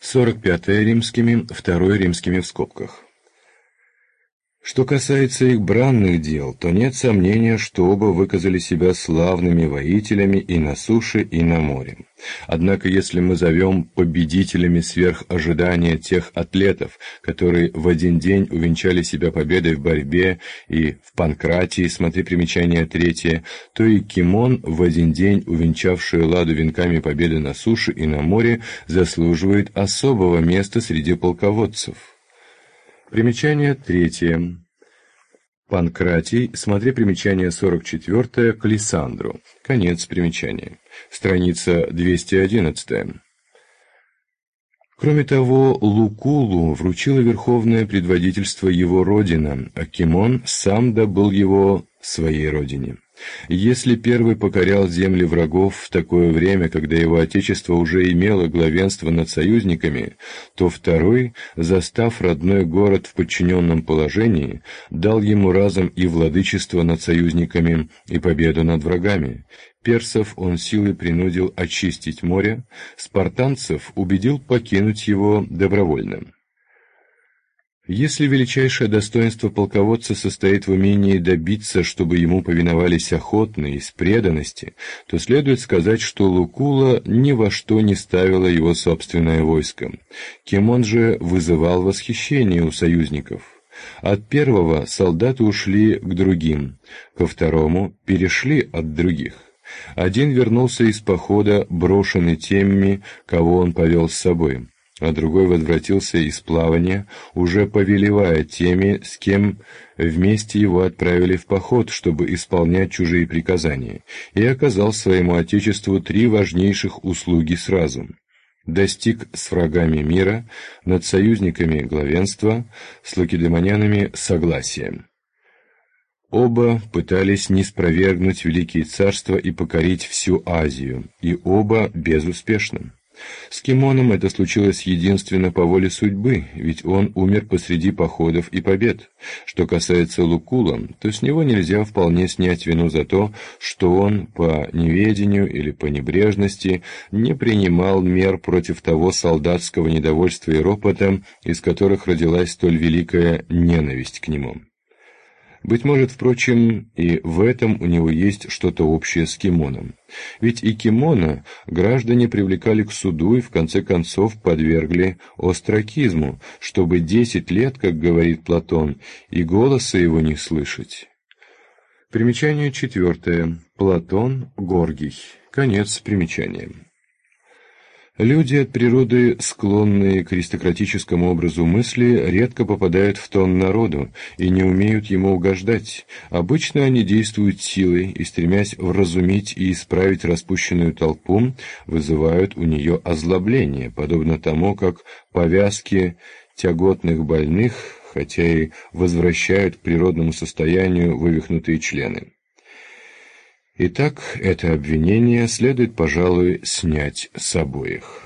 45 римскими, 2 римскими в скобках. Что касается их бранных дел, то нет сомнения, что оба выказали себя славными воителями и на суше, и на море. Однако, если мы зовем победителями сверх ожидания тех атлетов, которые в один день увенчали себя победой в борьбе и в Панкратии, смотри примечание 3, то и Кимон, в один день увенчавший Элладу венками победы на суше и на море, заслуживает особого места среди полководцев. Примечание 3. Панкратий, смотри примечание 44 к Лисандру. Конец примечания. Страница 211. Кроме того, Лукулу вручило верховное предводительство его родина, а Кимон сам добыл его своей родине. Если первый покорял земли врагов в такое время, когда его отечество уже имело главенство над союзниками, то второй, застав родной город в подчиненном положении, дал ему разом и владычество над союзниками, и победу над врагами. Персов он силой принудил очистить море, спартанцев убедил покинуть его добровольно. Если величайшее достоинство полководца состоит в умении добиться, чтобы ему повиновались охотно и с преданности, то следует сказать, что Лукула ни во что не ставила его собственное войско. Кимон же вызывал восхищение у союзников. От первого солдаты ушли к другим, ко второму перешли от других. Один вернулся из похода, брошенный теми, кого он повел с собой, а другой возвратился из плавания, уже повелевая теми, с кем вместе его отправили в поход, чтобы исполнять чужие приказания, и оказал своему отечеству 3 важнейших услуги сразу. Достиг с врагами мира, над союзниками главенства, с лакедемонянами согласия. Оба пытались ниспровергнуть великие царства и покорить всю Азию, и оба безуспешно. С Кимоном это случилось единственно по воле судьбы, ведь он умер посреди походов и побед. Что касается Лукула, то с него нельзя вполне снять вину за то, что он по неведению или по небрежности не принимал мер против того солдатского недовольства и ропота, из которых родилась столь великая ненависть к нему. Быть может, впрочем, и в этом у него есть что-то общее с Кимоном. Ведь и Кимона граждане привлекали к суду и в конце концов подвергли остракизму, чтобы 10 лет, как говорит Платон, и голоса его не слышать. Примечание 4. Платон, Горгий. Конец примечания. Люди от природы, склонные к аристократическому образу мысли, редко попадают в тон народу и не умеют ему угождать. Обычно они действуют силой и, стремясь вразумить и исправить распущенную толпу, вызывают у нее озлобление, подобно тому, как повязки тяготных больных, хотя и возвращают к природному состоянию вывихнутые члены. Итак, это обвинение следует, пожалуй, снять с обоих.